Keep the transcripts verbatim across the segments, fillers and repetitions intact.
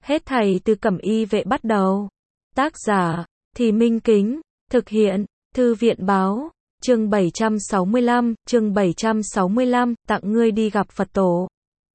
Hết thảy từ Cẩm Y Vệ bắt đầu. Tác giả, Thì Minh Kính, thực hiện, Thư viện Báo, chương bảy trăm sáu mươi lăm, chương bảy trăm sáu mươi lăm, tặng ngươi đi gặp Phật tổ.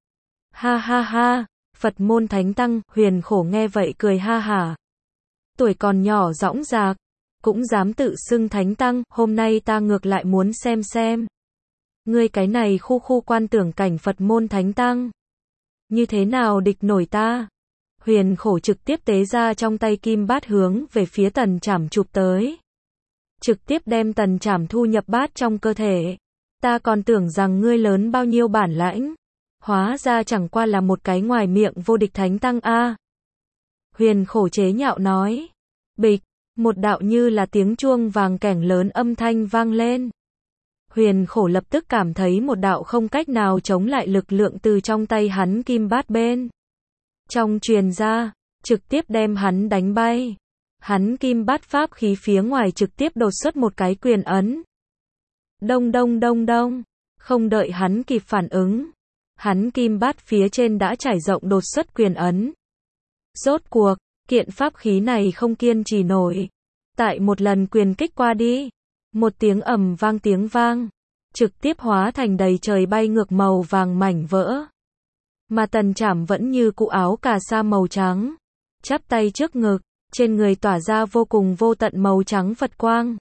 Ha ha ha, Phật môn thánh tăng, Huyền Khổ nghe vậy cười ha hả. Tuổi còn nhỏ dõng dạc, cũng dám tự xưng thánh tăng, hôm nay ta ngược lại muốn xem xem. Ngươi cái này khu khu quan tưởng cảnh Phật môn thánh tăng. Như thế nào địch nổi ta? Huyền Khổ trực tiếp tế ra trong tay kim bát hướng về phía Tần Trảm chụp tới. Trực tiếp đem Tần Trảm thu nhập bát trong cơ thể. Ta còn tưởng rằng ngươi lớn bao nhiêu bản lãnh. Hóa ra chẳng qua là một cái ngoài miệng vô địch thánh tăng a. Huyền Khổ chế nhạo nói. Bịch, một đạo như là tiếng chuông vàng kẻng lớn âm thanh vang lên. Huyền Khổ lập tức cảm thấy một đạo không cách nào chống lại lực lượng từ trong tay hắn kim bát bên trong truyền ra, trực tiếp đem hắn đánh bay. Hắn kim bát pháp khí phía ngoài trực tiếp đột xuất một cái quyền ấn. Đông đông đông đông, không đợi hắn kịp phản ứng, hắn kim bát phía trên đã trải rộng đột xuất quyền ấn. Rốt cuộc, kiện pháp khí này không kiên trì nổi. Tại một lần quyền kích qua đi, một tiếng ầm vang tiếng vang, trực tiếp hóa thành đầy trời bay ngược màu vàng mảnh vỡ. Mà Tần Trảm vẫn như cụ áo cà sa màu trắng, chắp tay trước ngực, trên người tỏa ra vô cùng vô tận màu trắng Phật quang.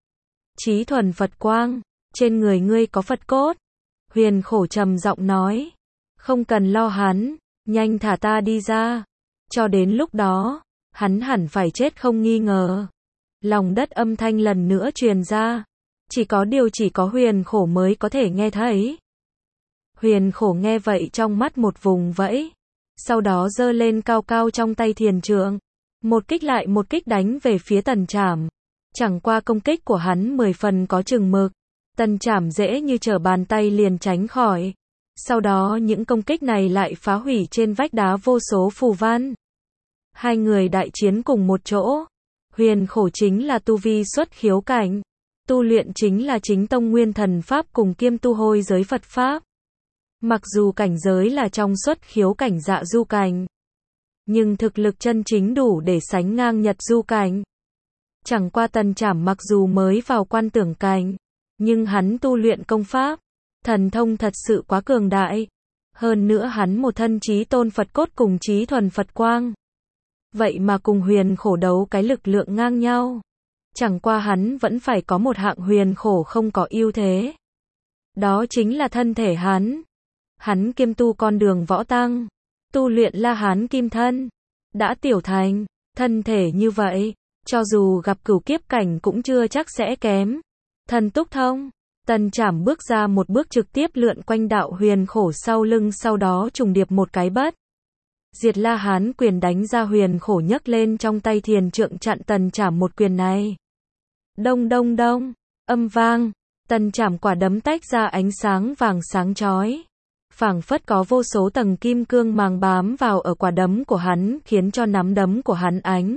Chí thuần Phật quang, trên người ngươi có Phật cốt. Huyền Khổ trầm giọng nói, không cần lo hắn, nhanh thả ta đi ra. Cho đến lúc đó, hắn hẳn phải chết không nghi ngờ. Lòng đất âm thanh lần nữa truyền ra, chỉ có điều chỉ có Huyền Khổ mới có thể nghe thấy. Huyền Khổ nghe vậy trong mắt một vùng vẫy, sau đó giơ lên cao cao trong tay thiền trượng, một kích lại một kích đánh về phía Tần Trảm. Chẳng qua công kích của hắn mười phần có chừng mực, Tần Trảm dễ như trở bàn tay liền tránh khỏi. Sau đó những công kích này lại phá hủy trên vách đá vô số phù văn. Hai người đại chiến cùng một chỗ. Huyền Khổ chính là tu vi xuất khiếu cảnh, tu luyện chính là chính tông nguyên thần pháp cùng kiêm tu hôi giới Phật pháp. Mặc dù cảnh giới là trong xuất khiếu cảnh dạ du cảnh, nhưng thực lực chân chính đủ để sánh ngang nhật du cảnh. Chẳng qua Tần Trảm mặc dù mới vào quan tưởng cảnh, nhưng hắn tu luyện công pháp, thần thông thật sự quá cường đại. Hơn nữa hắn một thân chí tôn Phật cốt cùng chí thuần Phật quang. Vậy mà cùng Huyền Khổ đấu cái lực lượng ngang nhau. Chẳng qua hắn vẫn phải có một hạng Huyền Khổ không có ưu thế. Đó chính là thân thể hắn. Hắn kiêm tu con đường võ tăng, tu luyện La Hán kim thân, đã tiểu thành, thân thể như vậy, cho dù gặp cửu kiếp cảnh cũng chưa chắc sẽ kém. Thần túc thông, Tần Trảm bước ra một bước trực tiếp lượn quanh đạo Huyền Khổ sau lưng, sau đó trùng điệp một cái bất diệt La Hán quyền đánh ra. Huyền Khổ nhấc lên trong tay thiền trượng chặn Tần Trảm một quyền này. Đông đông đông, âm vang, Tần Trảm quả đấm tách ra ánh sáng vàng sáng chói. Phảng phất có vô số tầng kim cương màng bám vào ở quả đấm của hắn, khiến cho nắm đấm của hắn ánh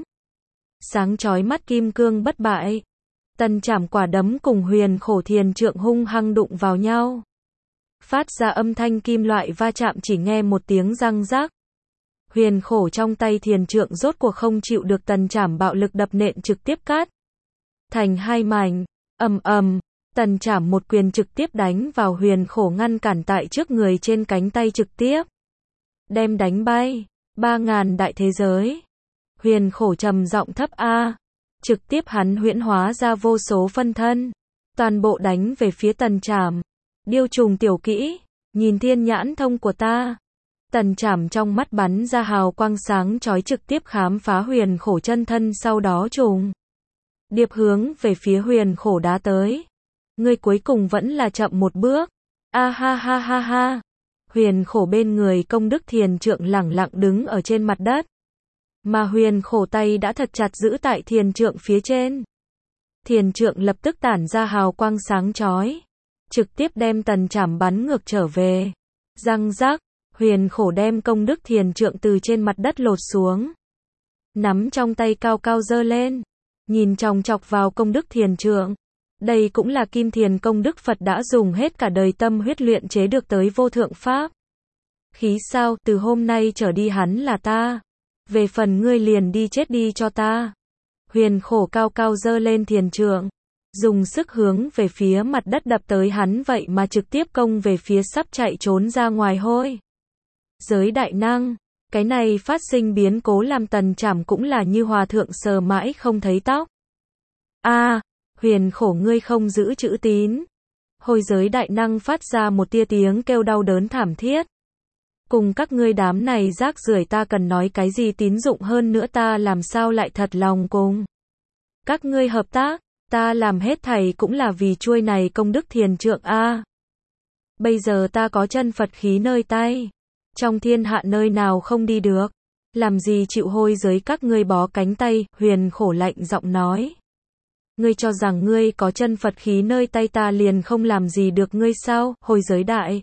sáng chói mắt kim cương bất bại. Tần Trảm quả đấm cùng Huyền Khổ thiền trượng hung hăng đụng vào nhau, phát ra âm thanh kim loại va chạm, chỉ nghe một tiếng răng rắc. Huyền Khổ trong tay thiền trượng rốt cuộc không chịu được Tần Trảm bạo lực đập nện, trực tiếp cắt thành hai mảnh. Ầm ầm, Tần Trảm một quyền trực tiếp đánh vào Huyền Khổ, ngăn cản tại trước người, trên cánh tay trực tiếp đem đánh bay. Ba ngàn đại thế giới. Huyền Khổ trầm giọng thấp a, trực tiếp hắn huyễn hóa ra vô số phân thân, toàn bộ đánh về phía Tần Trảm. Điêu trùng tiểu kỹ, nhìn thiên nhãn thông của ta. Tần Trảm trong mắt bắn ra hào quang sáng chói, trực tiếp khám phá Huyền Khổ chân thân, sau đó trùng điệp hướng về phía Huyền Khổ đá tới. Ngươi cuối cùng vẫn là chậm một bước. A ha ha ha ha. Huyền Khổ bên người công đức thiền trượng lẳng lặng đứng ở trên mặt đất. Mà Huyền Khổ tay đã thật chặt giữ tại thiền trượng phía trên. Thiền trượng lập tức tản ra hào quang sáng chói, trực tiếp đem Tần Trảm bắn ngược trở về. Răng rắc, Huyền Khổ đem công đức thiền trượng từ trên mặt đất lột xuống, nắm trong tay cao cao giơ lên, nhìn chòng chọc vào công đức thiền trượng. Đây cũng là Kim Thiền công đức Phật đã dùng hết cả đời tâm huyết luyện chế được tới vô thượng pháp khí sao? Từ hôm nay trở đi hắn là ta. Về phần ngươi liền đi chết đi cho ta. Huyền khổ cao cao giơ lên thiền trượng, dùng sức hướng về phía mặt đất đập tới, hắn vậy mà trực tiếp công về phía sắp chạy trốn ra ngoài hôi giới đại năng. Cái này phát sinh biến cố làm Tần Trảm cũng là như hòa thượng sờ mãi không thấy tóc. A, à, huyền khổ ngươi không giữ chữ tín. Hôi giới đại năng phát ra một tia tiếng kêu đau đớn thảm thiết. Cùng các ngươi đám này rác rưởi ta cần nói cái gì tín dụng, hơn nữa ta làm sao lại thật lòng cùng các ngươi hợp tác, ta làm hết thảy cũng là vì chuôi này công đức thiền trượng a. À, bây giờ ta có chân Phật khí nơi tay, trong thiên hạ nơi nào không đi được, làm gì chịu hôi giới các ngươi bó cánh tay. Huyền khổ lạnh giọng nói. Ngươi cho rằng ngươi có chân Phật khí nơi tay ta liền không làm gì được ngươi sao? Hôi giới đại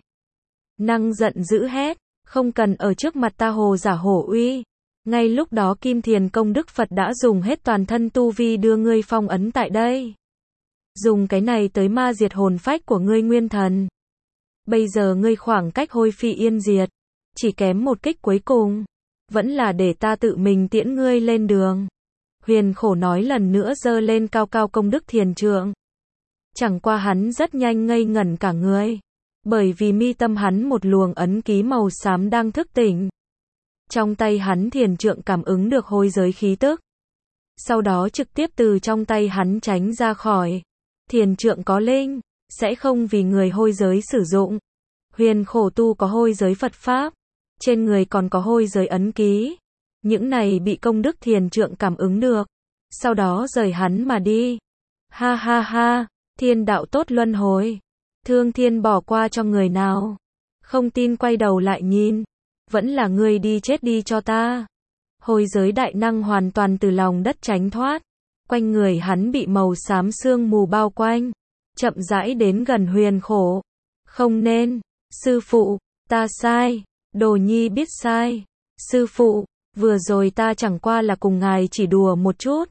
năng giận dữ hét, không cần ở trước mặt ta hồ giả hổ uy. Ngay lúc đó Kim Thiền Công Đức Phật đã dùng hết toàn thân tu vi đưa ngươi phong ấn tại đây. Dùng cái này tới ma diệt hồn phách của ngươi nguyên thần. Bây giờ ngươi khoảng cách hôi phi yên diệt, chỉ kém một kích cuối cùng, vẫn là để ta tự mình tiễn ngươi lên đường. Huyền khổ nói lần nữa giơ lên cao cao công đức thiền trượng. Chẳng qua hắn rất nhanh ngây ngẩn cả người, bởi vì mi tâm hắn một luồng ấn ký màu xám đang thức tỉnh. Trong tay hắn thiền trượng cảm ứng được hôi giới khí tức, sau đó trực tiếp từ trong tay hắn tránh ra khỏi. Thiền trượng có linh, sẽ không vì người hôi giới sử dụng. Huyền khổ tu có hôi giới Phật Pháp, trên người còn có hôi giới ấn ký. Những này bị công đức thiền trượng cảm ứng được, sau đó rời hắn mà đi. Ha ha ha, thiên đạo tốt luân hồi. Thương thiên bỏ qua cho người nào. Không tin quay đầu lại nhìn. Vẫn là ngươi đi chết đi cho ta. Hôi giới đại năng hoàn toàn từ lòng đất tránh thoát. Quanh người hắn bị màu xám sương mù bao quanh. Chậm rãi đến gần huyền khổ. Không nên. Sư phụ, ta sai. Đồ nhi biết sai. Sư phụ, vừa rồi ta chẳng qua là cùng ngài chỉ đùa một chút.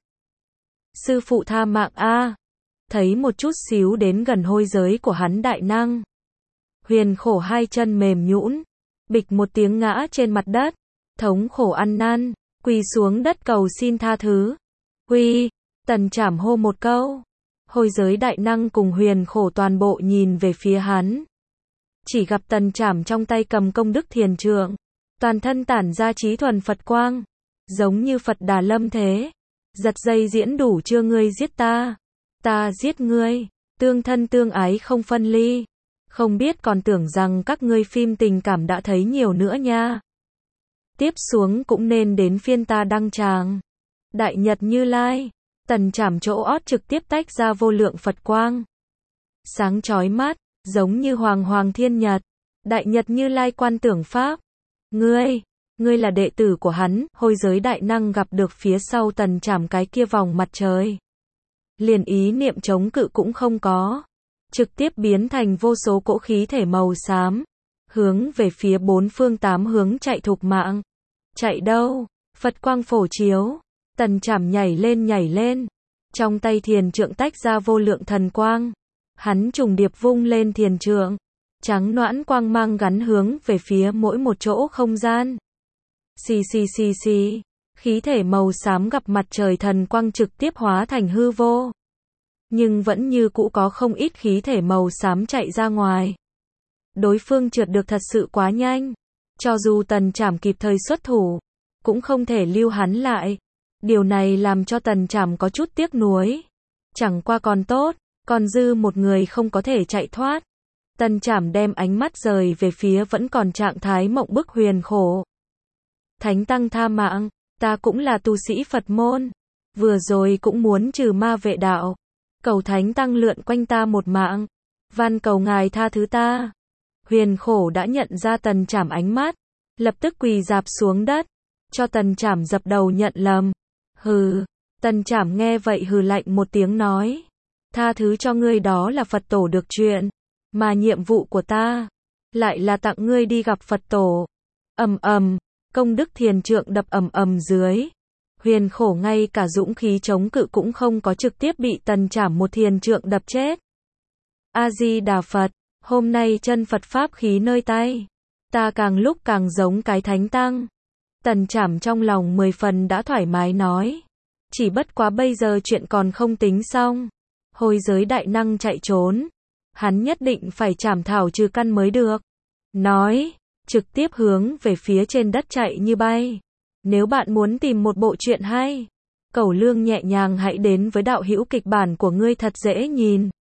Sư phụ tha mạng a. Thấy một chút xíu đến gần hôi giới của hắn đại năng. Huyền khổ hai chân mềm nhũn, bịch một tiếng ngã trên mặt đất, thống khổ ăn năn, quỳ xuống đất cầu xin tha thứ. Quy, Tần Trảm hô một câu. Hôi giới đại năng cùng huyền khổ toàn bộ nhìn về phía hắn. Chỉ gặp Tần Trảm trong tay cầm công đức thiền trượng, toàn thân tản ra trí thuần Phật quang, giống như Phật Đà lâm thế. Giật dây diễn đủ chưa, ngươi giết ta, ta giết ngươi, tương thân tương ái không phân ly. Không biết còn tưởng rằng các ngươi phim tình cảm đã thấy nhiều nữa nha. Tiếp xuống cũng nên đến phiên ta đăng tràng. Đại Nhật Như Lai, Tần Trảm chỗ ót trực tiếp tách ra vô lượng Phật quang. Sáng chói mắt, giống như hoàng hoàng thiên nhật. Đại Nhật Như Lai quan tưởng pháp. Ngươi, ngươi là đệ tử của hắn. Hôi giới đại năng gặp được phía sau Tần Trảm cái kia vòng mặt trời, liền ý niệm chống cự cũng không có, trực tiếp biến thành vô số cỗ khí thể màu xám, hướng về phía bốn phương tám hướng chạy thục mạng. Chạy đâu? Phật quang phổ chiếu. Tần Trảm nhảy lên nhảy lên, trong tay thiền trượng tách ra vô lượng thần quang. Hắn trùng điệp vung lên thiền trượng, trắng noãn quang mang gắn hướng về phía mỗi một chỗ không gian. Xì xì xì xì, khí thể màu xám gặp mặt trời thần quang trực tiếp hóa thành hư vô. Nhưng vẫn như cũ có không ít khí thể màu xám chạy ra ngoài. Đối phương trượt được thật sự quá nhanh. Cho dù Tần Trảm kịp thời xuất thủ, cũng không thể lưu hắn lại. Điều này làm cho Tần Trảm có chút tiếc nuối. Chẳng qua còn tốt, còn dư một người không có thể chạy thoát. Tần Trảm đem ánh mắt rời về phía vẫn còn trạng thái mộng bức huyền khổ. Thánh tăng tha mạng, ta cũng là tu sĩ Phật môn. Vừa rồi cũng muốn trừ ma vệ đạo. Cầu thánh tăng lượn quanh ta một mạng. Van cầu ngài tha thứ ta. Huyền khổ đã nhận ra Tần Trảm ánh mắt, lập tức quỳ rạp xuống đất, cho Tần Trảm dập đầu nhận lầm. Hừ, Tần Trảm nghe vậy hừ lạnh một tiếng nói. Tha thứ cho ngươi đó là Phật tổ được chuyện, mà nhiệm vụ của ta lại là tặng ngươi đi gặp Phật tổ. Ầm ầm, công đức thiền trượng đập ầm ầm dưới. Huyền khổ ngay cả dũng khí chống cự cũng không có, trực tiếp bị Tần Trảm một thiền trượng đập chết. A Di Đà Phật, hôm nay chân Phật pháp khí nơi tay, ta càng lúc càng giống cái thánh tăng. Tần Trảm trong lòng mười phần đã thoải mái nói. Chỉ bất quá bây giờ chuyện còn không tính xong. Hôi giới đại năng chạy trốn. Hắn nhất định phải trảm thảo trừ căn mới được. Nói, trực tiếp hướng về phía trên đất chạy như bay. Nếu bạn muốn tìm một bộ truyện hay, Cẩu Lương nhẹ nhàng hãy đến với đạo hữu kịch bản của ngươi thật dễ nhìn.